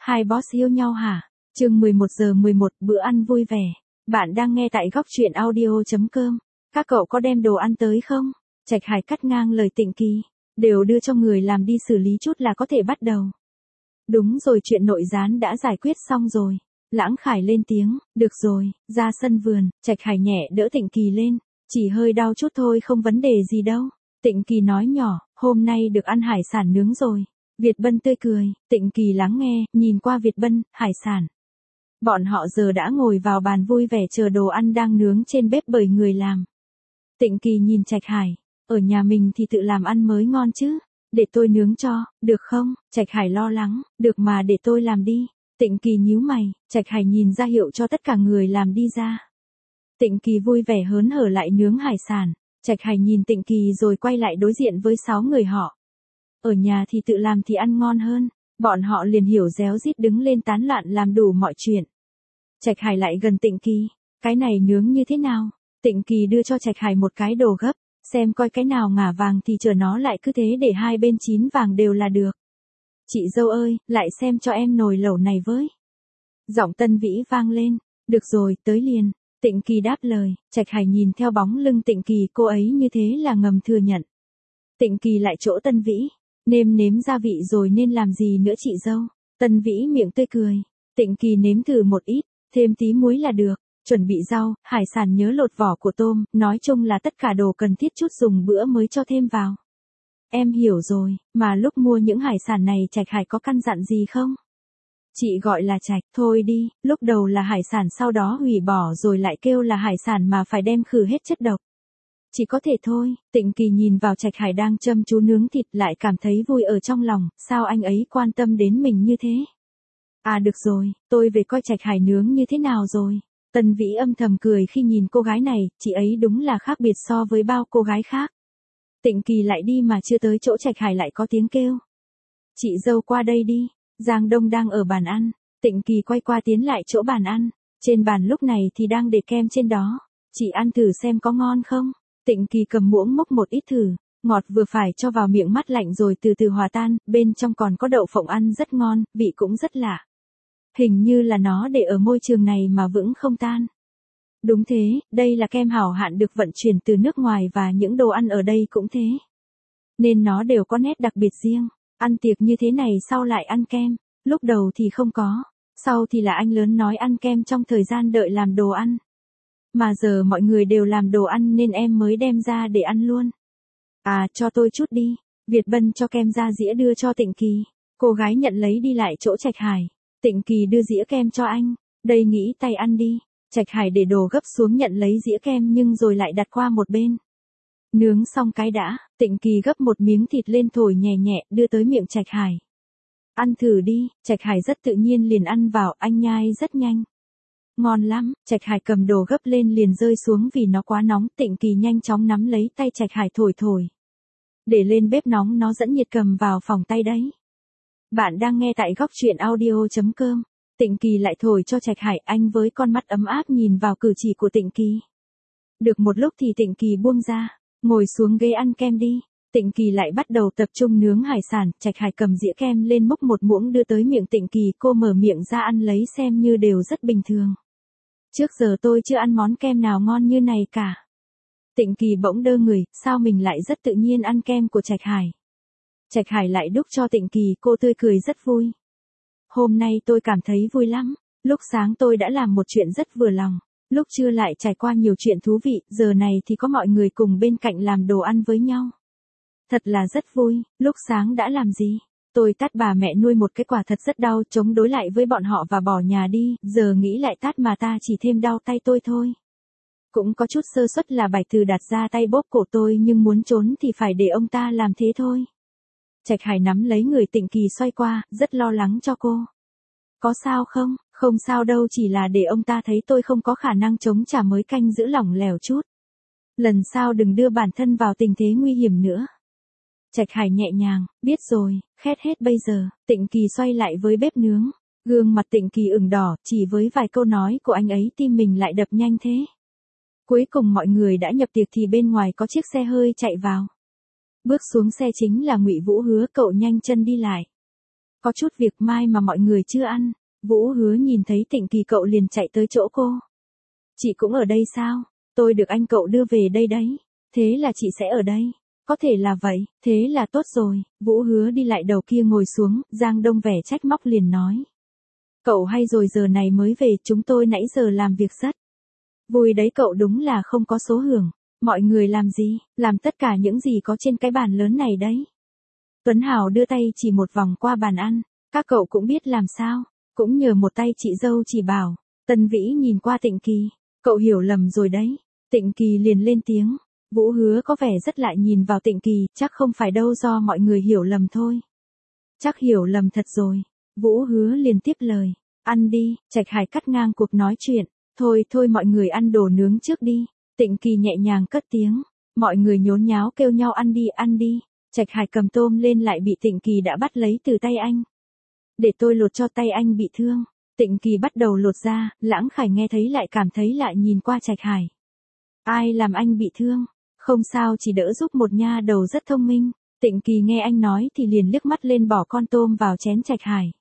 Hai boss yêu nhau hả? Chương 11:11 bữa ăn vui vẻ. Bạn đang nghe tại góc truyện audio.com. Các cậu có đem đồ ăn tới không? Trạch Hải cắt ngang lời Tịnh Kỳ. Đều đưa cho người làm đi xử lý chút là có thể bắt đầu. Đúng rồi, chuyện nội gián đã giải quyết xong rồi. Lãng Khải lên tiếng, được rồi, ra sân vườn. Trạch Hải nhẹ đỡ Tịnh Kỳ lên. Chỉ hơi đau chút thôi, không vấn đề gì đâu. Tịnh Kỳ nói nhỏ, hôm nay được ăn hải sản nướng rồi. Việt Bân tươi cười, Tịnh Kỳ lắng nghe, nhìn qua Việt Bân, hải sản. Bọn họ giờ đã ngồi vào bàn vui vẻ chờ đồ ăn đang nướng trên bếp bởi người làm. Tịnh Kỳ nhìn Trạch Hải, ở nhà mình thì tự làm ăn mới ngon chứ. Để tôi nướng cho, được không? Trạch Hải lo lắng, được mà để tôi làm đi. Tịnh Kỳ nhíu mày, Trạch Hải nhìn ra hiệu cho tất cả người làm đi ra. Tịnh Kỳ vui vẻ hớn hở lại nướng hải sản. Trạch Hải nhìn Tịnh Kỳ rồi quay lại đối diện với 6 người họ. Ở nhà thì tự làm thì ăn ngon hơn. Bọn họ liền hiểu réo rít đứng lên tán loạn làm đủ mọi chuyện. Trạch Hải lại gần Tịnh Kỳ, cái này nướng như thế nào? Tịnh Kỳ đưa cho Trạch Hải một cái đồ gấp, xem coi cái nào ngả vàng thì chờ nó lại cứ thế để hai bên chín vàng đều là được. Chị dâu ơi, lại xem cho em nồi lẩu này với. Giọng Tân Vĩ vang lên, được rồi, tới liền. Tịnh Kỳ đáp lời, Trạch Hải nhìn theo bóng lưng Tịnh Kỳ, cô ấy như thế là ngầm thừa nhận. Tịnh Kỳ lại chỗ Tân Vĩ, nêm nếm gia vị rồi nên làm gì nữa chị dâu. Tân Vĩ miệng tươi cười, Tịnh Kỳ nếm thử một ít, thêm tí muối là được. Chuẩn bị rau, hải sản nhớ lột vỏ của tôm, nói chung là tất cả đồ cần thiết chút dùng bữa mới cho thêm vào. Em hiểu rồi, mà lúc mua những hải sản này Trạch Hải có căn dặn gì không? Chị gọi là Trạch, thôi đi, lúc đầu là hải sản sau đó hủy bỏ rồi lại kêu là hải sản mà phải đem khử hết chất độc. Chỉ có thể thôi. Tịnh Kỳ nhìn vào Trạch Hải đang chăm chú nướng thịt lại cảm thấy vui ở trong lòng, sao anh ấy quan tâm đến mình như thế? À được rồi, tôi về coi Trạch Hải nướng như thế nào rồi. Tân Vĩ âm thầm cười khi nhìn cô gái này, chị ấy đúng là khác biệt so với bao cô gái khác. Tịnh Kỳ lại đi mà chưa tới chỗ Trạch Hải lại có tiếng kêu. Chị dâu qua đây đi. Giang Đông đang ở bàn ăn. Tịnh Kỳ quay qua tiến lại chỗ bàn ăn. Trên bàn lúc này thì đang để kem trên đó. Chị ăn thử xem có ngon không? Tịnh Kỳ cầm muỗng múc một ít thử. Ngọt vừa phải cho vào miệng mát lạnh rồi từ từ hòa tan. Bên trong còn có đậu phộng ăn rất ngon, vị cũng rất lạ. Hình như là nó để ở môi trường này mà vững không tan. Đúng thế, đây là kem hảo hạn được vận chuyển từ nước ngoài và những đồ ăn ở đây cũng thế. Nên nó đều có nét đặc biệt riêng. Ăn tiệc như thế này sau lại ăn kem. Lúc đầu thì không có. Sau thì là anh lớn nói ăn kem trong thời gian đợi làm đồ ăn. Mà giờ mọi người đều làm đồ ăn nên em mới đem ra để ăn luôn. À, cho tôi chút đi. Việt Bân cho kem ra dĩa đưa cho Tịnh Kỳ. Cô gái nhận lấy đi lại chỗ Trạch Hải. Tịnh Kỳ đưa dĩa kem cho anh. Đây nghĩ tay ăn đi. Trạch Hải để đồ gấp xuống nhận lấy dĩa kem nhưng rồi lại đặt qua một bên. Nướng xong cái đã, Tịnh Kỳ gấp một miếng thịt lên thổi nhẹ nhẹ đưa tới miệng Trạch Hải. Ăn thử đi. Trạch Hải rất tự nhiên liền ăn vào, anh nhai rất nhanh. Ngon lắm. Trạch Hải cầm đồ gấp lên liền rơi xuống vì nó quá nóng. Tịnh Kỳ nhanh chóng nắm lấy tay Trạch Hải thổi thổi. Để lên bếp nóng nó dẫn nhiệt cầm vào phòng tay đấy. Bạn đang nghe tại góc truyện audio.com. Tịnh Kỳ lại thổi cho Trạch Hải, anh với con mắt ấm áp nhìn vào cử chỉ của Tịnh Kỳ. Được một lúc thì Tịnh Kỳ buông ra, ngồi xuống ghế ăn kem đi. Tịnh Kỳ lại bắt đầu tập trung nướng hải sản, Trạch Hải cầm dĩa kem lên múc một muỗng đưa tới miệng Tịnh Kỳ, cô mở miệng ra ăn lấy xem như đều rất bình thường. Trước giờ tôi chưa ăn món kem nào ngon như này cả. Tịnh Kỳ bỗng đơ người, sao mình lại rất tự nhiên ăn kem của Trạch Hải. Trạch Hải lại đút cho Tịnh Kỳ, cô tươi cười rất vui. Hôm nay tôi cảm thấy vui lắm. Lúc sáng tôi đã làm một chuyện rất vừa lòng. Lúc trưa lại trải qua nhiều chuyện thú vị, giờ này thì có mọi người cùng bên cạnh làm đồ ăn với nhau. Thật là rất vui. Lúc sáng đã làm gì? Tôi tát bà mẹ nuôi một cái quả thật rất đau, chống đối lại với bọn họ và bỏ nhà đi, giờ nghĩ lại tát mà ta chỉ thêm đau tay tôi thôi. Cũng có chút sơ suất là Bạch Từ đặt ra tay bóp cổ tôi nhưng muốn trốn thì phải để ông ta làm thế thôi. Trạch Hải nắm lấy người Tịnh Kỳ xoay qua, rất lo lắng cho cô. Có sao không? Không sao đâu, chỉ là để ông ta thấy tôi không có khả năng chống trả mới canh giữ lỏng lẻo chút. Lần sau đừng đưa bản thân vào tình thế nguy hiểm nữa. Trạch Hải nhẹ nhàng, biết rồi, khét hết bây giờ. Tịnh Kỳ xoay lại với bếp nướng. Gương mặt Tịnh Kỳ ửng đỏ, chỉ với vài câu nói của anh ấy tim mình lại đập nhanh thế. Cuối cùng mọi người đã nhập tiệc thì bên ngoài có chiếc xe hơi chạy vào. Bước xuống xe chính là Ngụy Vũ Hứa, cậu nhanh chân đi lại. Có chút việc mai mà mọi người chưa ăn. Vũ Hứa nhìn thấy Tịnh Kỳ cậu liền chạy tới chỗ cô. Chị cũng ở đây sao? Tôi được anh cậu đưa về đây đấy. Thế là chị sẽ ở đây. Có thể là vậy, thế là tốt rồi. Vũ Hứa đi lại đầu kia ngồi xuống, Giang Đông vẻ trách móc liền nói. Cậu hay rồi giờ này mới về, chúng tôi nãy giờ làm việc rất vui đấy, cậu đúng là không có số hưởng. Mọi người làm gì? Làm tất cả những gì có trên cái bàn lớn này đấy. Tuấn Hào đưa tay chỉ một vòng qua bàn ăn. Các cậu cũng biết làm sao. Cũng nhờ một tay chị dâu chỉ bảo. Tân Vĩ nhìn qua Tịnh Kỳ. Cậu hiểu lầm rồi đấy. Tịnh Kỳ liền lên tiếng. Vũ Hứa có vẻ rất lại nhìn vào Tịnh Kỳ, chắc không phải đâu, do mọi người hiểu lầm thôi. Chắc hiểu lầm thật rồi. Vũ Hứa liền tiếp lời. Ăn đi, Trạch Hải cắt ngang cuộc nói chuyện. Thôi thôi mọi người ăn đồ nướng trước đi. Tịnh Kỳ nhẹ nhàng cất tiếng. Mọi người nhốn nháo kêu nhau ăn đi ăn đi. Trạch Hải cầm tôm lên lại bị Tịnh Kỳ đã bắt lấy từ tay anh. Để tôi lột cho tay anh bị thương. Tịnh Kỳ bắt đầu lột ra, Lãng Khải nghe thấy lại cảm thấy lại nhìn qua Trạch Hải. Ai làm anh bị thương? Không sao, chỉ đỡ giúp một nha đầu rất thông minh. Tịnh Kỳ nghe anh nói thì liền liếc mắt lên bỏ con tôm vào chén Trạch Hải.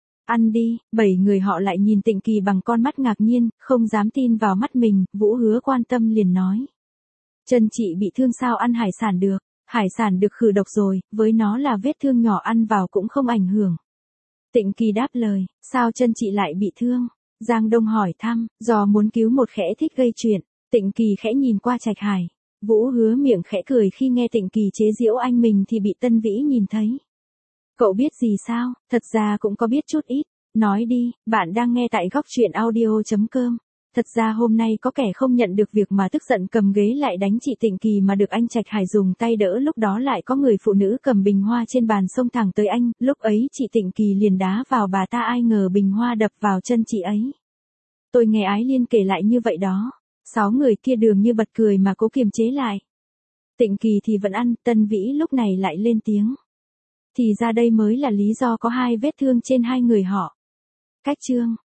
Ăn đi, 7 người họ lại nhìn Tịnh Kỳ bằng con mắt ngạc nhiên, không dám tin vào mắt mình. Vũ Hứa quan tâm liền nói. Chân chị bị thương sao ăn hải sản được? Hải sản được khử độc rồi, với nó là vết thương nhỏ ăn vào cũng không ảnh hưởng. Tịnh Kỳ đáp lời, sao chân chị lại bị thương? Giang Đông hỏi thăm, do muốn cứu một khẽ thích gây chuyện. Tịnh Kỳ khẽ nhìn qua Trạch Hải. Vũ Hứa miệng khẽ cười khi nghe Tịnh Kỳ chế giễu anh mình thì bị Tân Vĩ nhìn thấy. Cậu biết gì sao? Thật ra cũng có biết chút ít. Nói đi, bạn đang nghe tại góc truyện audio.com. Thật ra hôm nay có kẻ không nhận được việc mà tức giận cầm ghế lại đánh chị Tịnh Kỳ mà được anh Trạch Hải dùng tay đỡ, lúc đó lại có người phụ nữ cầm bình hoa trên bàn xông thẳng tới anh, lúc ấy chị Tịnh Kỳ liền đá vào bà ta, ai ngờ bình hoa đập vào chân chị ấy. Tôi nghe Ái Liên kể lại như vậy đó. 6 người kia dường như bật cười mà cố kiềm chế lại. Tịnh Kỳ thì vẫn ăn, Tân Vĩ lúc này lại lên tiếng. Thì ra đây mới là lý do có 2 vết thương trên 2 người họ. Cách chương